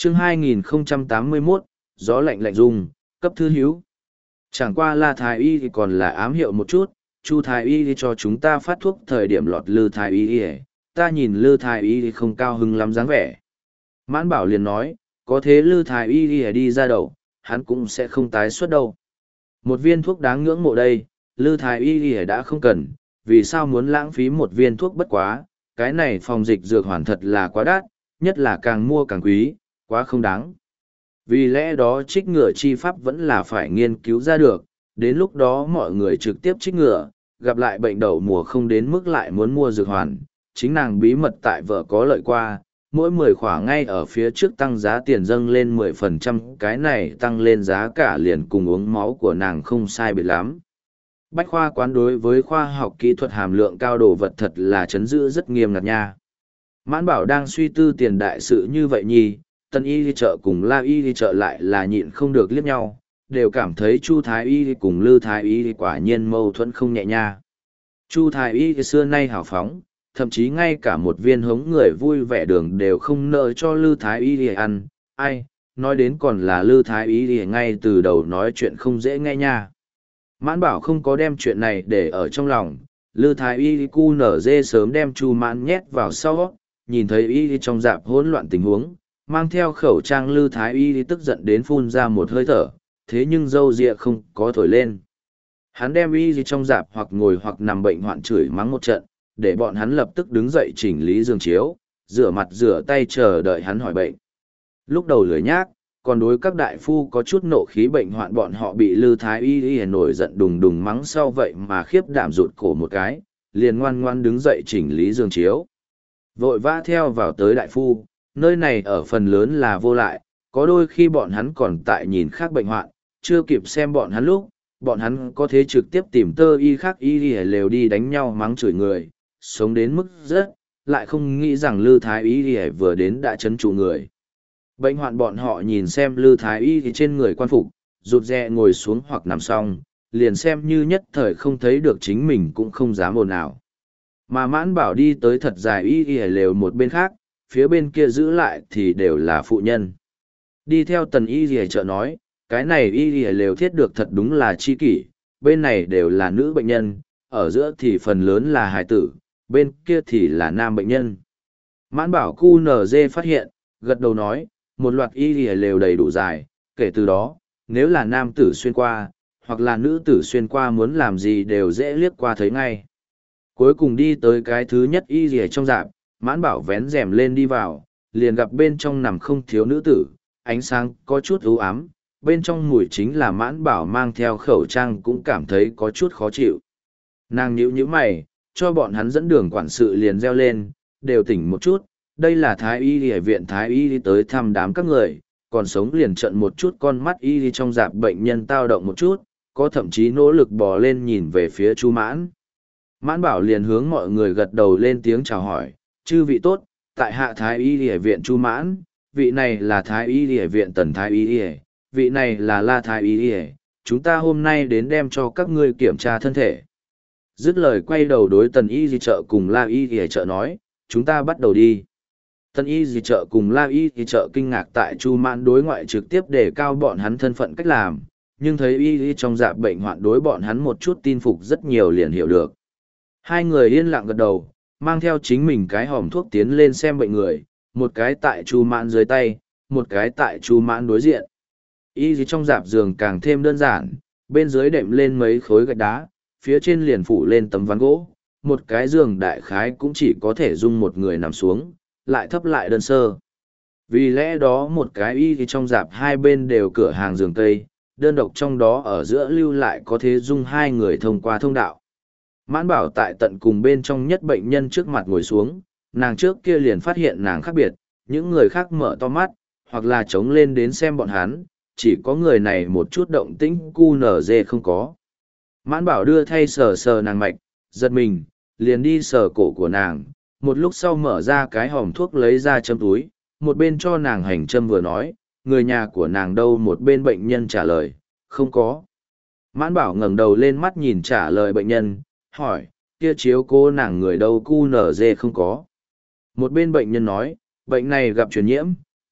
Chương 2081, gió lạnh lạnh rung, cấp thư hiếu. Chẳng qua là thái y thì còn là ám hiệu một chút, Chu thái y thì cho chúng ta phát thuốc thời điểm lọt Lư thái y thì ta nhìn Lư thái y thì không cao hứng lắm dáng vẻ. Mãn Bảo liền nói, có thế Lư thái y thì đi ra đầu, hắn cũng sẽ không tái xuất đâu. Một viên thuốc đáng ngưỡng mộ đây, Lư thái y thì đã không cần, vì sao muốn lãng phí một viên thuốc bất quá, cái này phòng dịch dược hoàn thật là quá đắt, nhất là càng mua càng quý, quá không đáng. Vì lẽ đó trích ngừa chi pháp vẫn là phải nghiên cứu ra được, đến lúc đó mọi người trực tiếp trích ngừa, gặp lại bệnh đậu mùa không đến mức lại muốn mua dược hoàn. Chính nàng bí mật tại vợ có lợi qua, mỗi 10 khỏa ngay ở phía trước tăng giá tiền dâng lên 10%, cái này tăng lên giá cả liền cùng uống máu của nàng không sai biệt lắm. Bách khoa quán đối với khoa học kỹ thuật hàm lượng cao đồ vật thật là chấn giữ rất nghiêm ngặt nha. Mãn Bảo đang suy tư tiền đại sự như vậy nhì, Tân y đi chợ cùng La y đi chợ lại là nhịn không được liếc nhau, đều cảm thấy Chu thái y cùng Lư thái y quả nhiên mâu thuẫn không nhẹ nha. Chu thái y xưa nay hào phóng, thậm chí ngay cả một viên hống người vui vẻ đường đều không nợ cho Lư thái y ăn, ai, nói đến còn là Lư thái y ngay từ đầu nói chuyện không dễ nghe nha. Mãn Bảo không có đem chuyện này để ở trong lòng, Lư thái y cu nở dê sớm đem Chu Mãn nhét vào sau, nhìn thấy y trong dạp hỗn loạn tình huống, mang theo khẩu trang Lư thái y tức giận đến phun ra một hơi thở, thế nhưng râu ria không có thổi lên. Hắn đem y trong dạp hoặc ngồi hoặc nằm bệnh hoạn chửi mắng một trận, để bọn hắn lập tức đứng dậy chỉnh lý giường chiếu, rửa mặt rửa tay chờ đợi hắn hỏi bệnh. Lúc đầu lười nhác, còn đối các đại phu có chút nộ khí bệnh hoạn bọn họ bị Lư thái y nổi giận đùng đùng mắng sau vậy mà khiếp đảm rụt cổ một cái, liền ngoan ngoan đứng dậy chỉnh lý giường chiếu. Vội vã theo vào tới đại phu, nơi này ở phần lớn là vô lại, có đôi khi bọn hắn còn tại nhìn khác bệnh hoạn, chưa kịp xem bọn hắn lúc, bọn hắn có thể trực tiếp tìm tơ y khác y lều đi đánh nhau mắng chửi người, sống đến mức rất, lại không nghĩ rằng Lư thái y vừa đến đã chấn trụ người. Bệnh hoạn bọn họ nhìn xem Lư thái y thì trên người quan phục, rụt rè ngồi xuống hoặc nằm xong, liền xem như nhất thời không thấy được chính mình cũng không dám ồn ào. Mà Mãn Bảo đi tới thật dài y lều một bên khác, phía bên kia giữ lại thì đều là phụ nhân. Đi theo Tần y chợ nói, cái này y lều thiết được thật đúng là chi kỷ, bên này đều là nữ bệnh nhân, ở giữa thì phần lớn là hài tử, bên kia thì là nam bệnh nhân. Mãn Bảo QNZ phát hiện, gật đầu nói, một loạt y lều đầy đủ dài, kể từ đó, nếu là nam tử xuyên qua, hoặc là nữ tử xuyên qua muốn làm gì đều dễ liếc qua thấy ngay. Cuối cùng đi tới cái thứ nhất y trong rạp, Mãn Bảo vén rèm lên đi vào, liền gặp bên trong nằm không thiếu nữ tử, ánh sáng có chút u ám, bên trong mùi chính là Mãn Bảo mang theo khẩu trang cũng cảm thấy có chút khó chịu. Nàng nhíu nhíu mày, cho bọn hắn dẫn đường quản sự liền reo lên, đều tỉnh một chút, đây là Thái y ở viện Thái y đi tới thăm đám các người, còn sống liền trận một chút con mắt y đi trong rạp bệnh nhân tao động một chút, có thậm chí nỗ lực bò lên nhìn về phía Chu Mãn. Mãn Bảo liền hướng mọi người gật đầu lên tiếng chào hỏi, chư vị tốt, tại hạ Thái y đi ở viện Chu Mãn, vị này là Thái y đi ở viện Tần Thái y đi, vị này là La Thái y đi, chúng ta hôm nay đến đem cho các ngươi kiểm tra thân thể. Dứt lời quay đầu đối Tần y di chợ cùng La y di chợ nói, chúng ta bắt đầu đi. Tần y di chợ cùng La y di chợ kinh ngạc tại Chu Mãn đối ngoại trực tiếp đề cao bọn hắn thân phận cách làm, nhưng thấy y trong rạp bệnh hoạn đối bọn hắn một chút tin phục rất nhiều liền hiểu được. Hai người yên lặng gật đầu, mang theo chính mình cái hòm thuốc tiến lên xem bệnh người, một cái tại Chu Mãn dưới tay, một cái tại Chu Mãn đối diện. Y trong rạp giường càng thêm đơn giản, bên dưới đệm lên mấy khối gạch đá, phía trên liền phủ lên tấm ván gỗ, một cái giường đại khái cũng chỉ có thể dung một người nằm xuống, lại thấp lại đơn sơ. Vì lẽ đó một cái y trong rạp hai bên đều cửa hàng giường tây, đơn độc trong đó ở giữa lưu lại có thể dung hai người thông qua thông đạo. Mãn Bảo tại tận cùng bên trong nhất bệnh nhân trước mặt ngồi xuống, nàng trước kia liền phát hiện nàng khác biệt, những người khác mở to mắt, hoặc là trống lên đến xem bọn hắn, chỉ có người này một chút động tĩnh cu nở dê không có. Mãn Bảo đưa thay sờ sờ nàng mạch, giật mình, liền đi sờ cổ của nàng, một lúc sau mở ra cái hòm thuốc lấy ra châm túi, một bên cho nàng hành châm vừa nói, người nhà của nàng đâu, một bên bệnh nhân trả lời, không có. Mãn Bảo ngẩng đầu lên mắt nhìn trả lời bệnh nhân, hỏi, kia chiếu cô nàng người đâu cu nở dê không có. Một bên bệnh nhân nói, bệnh này gặp truyền nhiễm,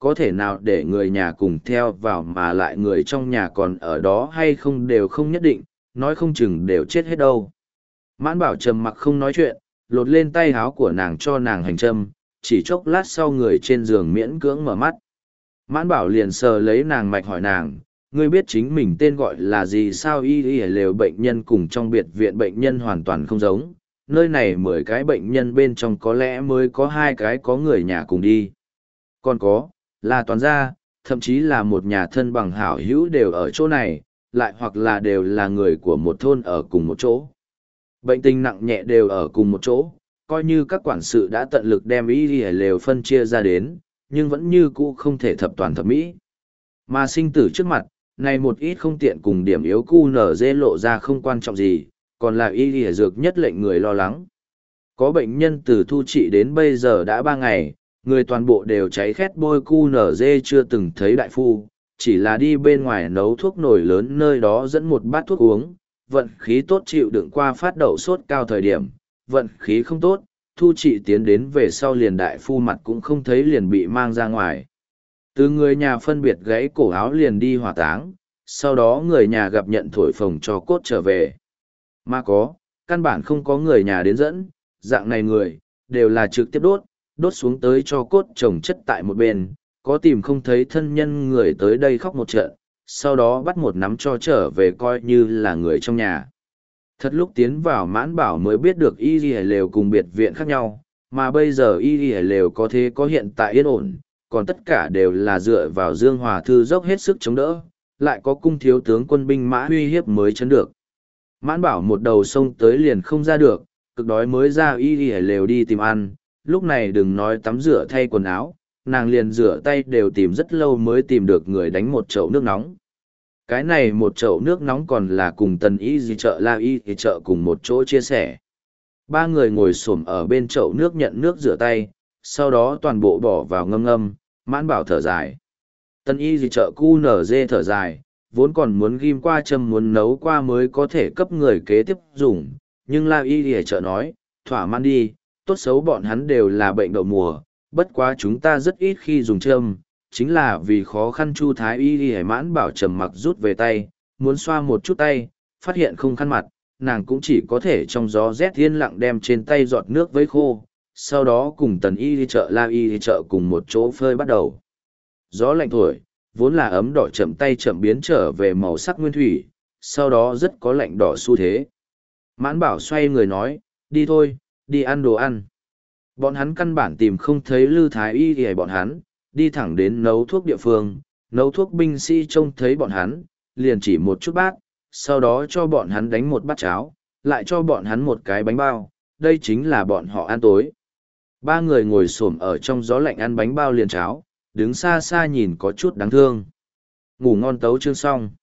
có thể nào để người nhà cùng theo vào mà lại người trong nhà còn ở đó hay không đều không nhất định, nói không chừng đều chết hết đâu. Mãn Bảo trầm mặc không nói chuyện, lột lên tay áo của nàng cho nàng hành châm, chỉ chốc lát sau người trên giường miễn cưỡng mở mắt. Mãn Bảo liền sờ lấy nàng mạch hỏi nàng, ngươi biết chính mình tên gọi là gì sao? Y lều bệnh nhân cùng trong biệt viện bệnh nhân hoàn toàn không giống, nơi này 10 cái bệnh nhân bên trong có lẽ mới có 2 cái có người nhà cùng đi. Còn có, là toàn gia, thậm chí là một nhà thân bằng hảo hữu đều ở chỗ này, lại hoặc là đều là người của một thôn ở cùng một chỗ. Bệnh tình nặng nhẹ đều ở cùng một chỗ, coi như các quản sự đã tận lực đem y lều phân chia ra đến, nhưng vẫn như cũ không thể thập toàn thập mỹ. Mà sinh tử trước mặt, này một ít không tiện cùng điểm yếu QNZ lộ ra không quan trọng gì, còn là y lìa dược nhất lệnh người lo lắng. Có bệnh nhân từ thu trị đến bây giờ đã 3 ngày, người toàn bộ đều cháy khét bôi QNZ chưa từng thấy đại phu, chỉ là đi bên ngoài nấu thuốc nồi lớn nơi đó dẫn một bát thuốc uống, vận khí tốt chịu đựng qua phát đậu sốt cao thời điểm, vận khí không tốt, thu trị tiến đến về sau liền đại phu mặt cũng không thấy liền bị mang ra ngoài. Từ người nhà phân biệt gãy cổ áo liền đi hỏa táng, sau đó người nhà gặp nhận thổi phồng cho cốt trở về. Mà có, căn bản không có người nhà đến dẫn, dạng này người, đều là trực tiếp đốt xuống tới cho cốt chồng chất tại một bên, có tìm không thấy thân nhân người tới đây khóc một trận, sau đó bắt một nắm cho trở về coi như là người trong nhà. Thật lúc tiến vào Mãn Bảo mới biết được y lều cùng biệt viện khác nhau, mà bây giờ y lều có thế có hiện tại yên ổn, còn tất cả đều là dựa vào Dương Hòa Thư dốc hết sức chống đỡ, lại có cung thiếu tướng quân binh mã uy hiếp mới chấn được. Mãn Bảo một đầu sông tới liền không ra được, cực đói mới ra y lều đi tìm ăn, lúc này đừng nói tắm rửa thay quần áo, nàng liền rửa tay đều tìm rất lâu mới tìm được người đánh một chậu nước nóng. Cái này một chậu nước nóng còn là cùng Tần Y gì chợ La Y thì chợ cùng một chỗ chia sẻ. 3 người ngồi xổm ở bên chậu nước nhận nước rửa tay, sau đó toàn bộ bỏ vào ngâm ngâm, Mãn Bảo thở dài. Tần Y gì chợ QNZ thở dài, vốn còn muốn ghim qua châm muốn nấu qua mới có thể cấp người kế tiếp dùng, nhưng La Y thì chợ nói, thỏa mãn đi, tốt xấu bọn hắn đều là bệnh đậu mùa, bất quá chúng ta rất ít khi dùng châm, chính là vì khó khăn. Chu Thái Y thì Mãn Bảo trầm mặc rút về tay, muốn xoa một chút tay, phát hiện không khăn mặt, nàng cũng chỉ có thể trong gió rét yên lặng đem trên tay giọt nước với khô, sau đó cùng Tần Y đi chợ La Y đi chợ cùng một chỗ phơi bắt đầu. Gió lạnh thổi, vốn là ấm đỏ chậm tay chậm biến trở về màu sắc nguyên thủy, sau đó rất có lạnh đỏ xu thế. Mãn Bảo xoay người nói, đi thôi, đi ăn đồ ăn. Bọn hắn căn bản tìm không thấy Lư Thái Y thì bọn hắn, đi thẳng đến nấu thuốc địa phương, nấu thuốc binh sĩ trông thấy bọn hắn, liền chỉ một chút bát, sau đó cho bọn hắn đánh một bát cháo, lại cho bọn hắn một cái bánh bao, đây chính là bọn họ ăn tối. 3 người ngồi xổm ở trong gió lạnh ăn bánh bao liền cháo, đứng xa xa nhìn có chút đáng thương. Ngủ ngon tấu chương xong.